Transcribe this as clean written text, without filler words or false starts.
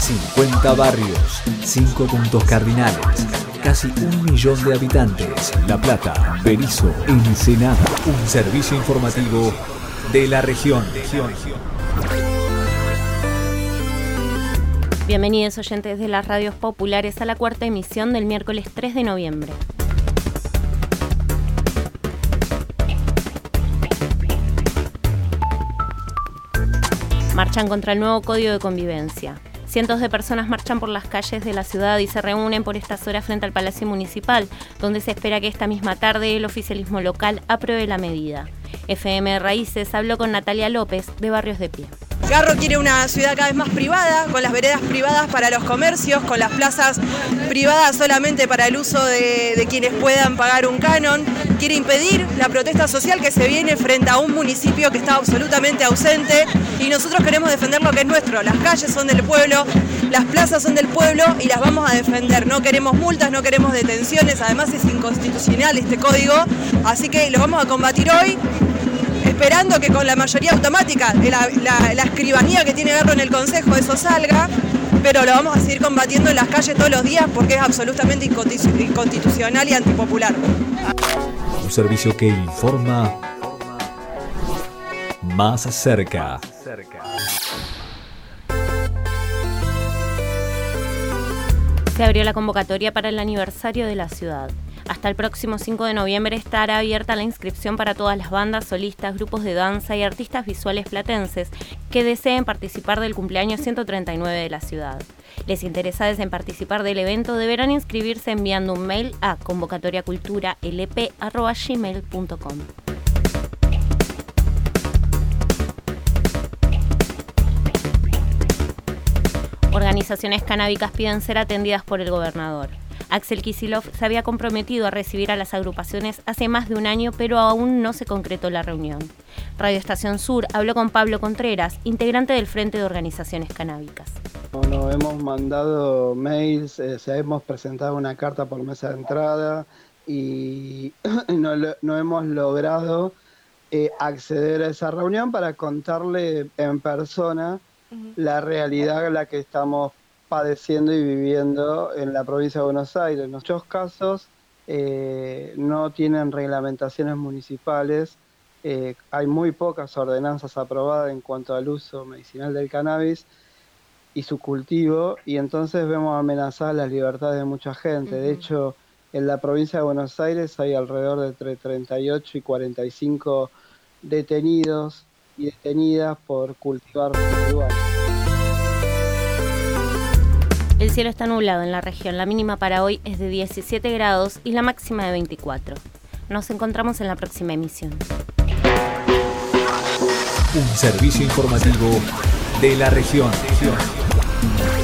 50 barrios, 5 puntos cardinales, casi 1 millón de habitantes. La Plata, Berisso, Ensenada. Un servicio informativo de la región. Bienvenidos oyentes de las radios populares a la cuarta emisión del miércoles 3 de noviembre. Marchan contra el nuevo Código de Convivencia. Cientos de personas marchan por las calles de la ciudad y se reúnen por estas horas frente al Palacio Municipal, donde se espera que esta misma tarde el oficialismo local apruebe la medida. FM Raíces habló con Natalia López, de Barrios de Pie. Garro quiere una ciudad cada vez más privada, con las veredas privadas para los comercios, con las plazas privadas solamente para el uso de quienes puedan pagar un canon. Quiere impedir la protesta social que se viene frente a un municipio que está absolutamente ausente, y nosotros queremos defender lo que es nuestro. Las calles son del pueblo, las plazas son del pueblo y las vamos a defender. No queremos multas, no queremos detenciones, además es inconstitucional este código, así que lo vamos a combatir hoy, esperando que con la mayoría automática, la escribanía que tiene Garro en el Consejo, eso salga, pero lo vamos a seguir combatiendo en las calles todos los días porque es absolutamente inconstitucional y antipopular. Un servicio que informa más cerca. Se abrió la convocatoria para el aniversario de la ciudad. Hasta el próximo 5 de noviembre estará abierta la inscripción para todas las bandas, solistas, grupos de danza y artistas visuales platenses que deseen participar del cumpleaños 139 de la ciudad. Les interesados en participar del evento deberán inscribirse enviando un mail a convocatoriaculturalp@gmail.com. Organizaciones canábicas piden ser atendidas por el gobernador. Axel Kicillof se había comprometido a recibir a las agrupaciones hace más de un año, pero aún no se concretó la reunión. Radio Estación Sur habló con Pablo Contreras, integrante del Frente de Organizaciones Canábicas. Bueno, hemos mandado mails, hemos presentado una carta por mesa de entrada y no hemos logrado acceder a esa reunión para contarle en persona la realidad en la que estamos padeciendo y viviendo en la provincia de Buenos Aires. En muchos casos no tienen reglamentaciones municipales, hay muy pocas ordenanzas aprobadas en cuanto al uso medicinal del cannabis y su cultivo, y entonces vemos amenazadas las libertades de mucha gente. De hecho, en la provincia de Buenos Aires hay alrededor de entre 38 y 45 detenidos y detenidas por cultivar marihuana. El cielo está nublado en la región, la mínima para hoy es de 17 grados y la máxima de 24. Nos encontramos en la próxima emisión. Un servicio informativo de la región.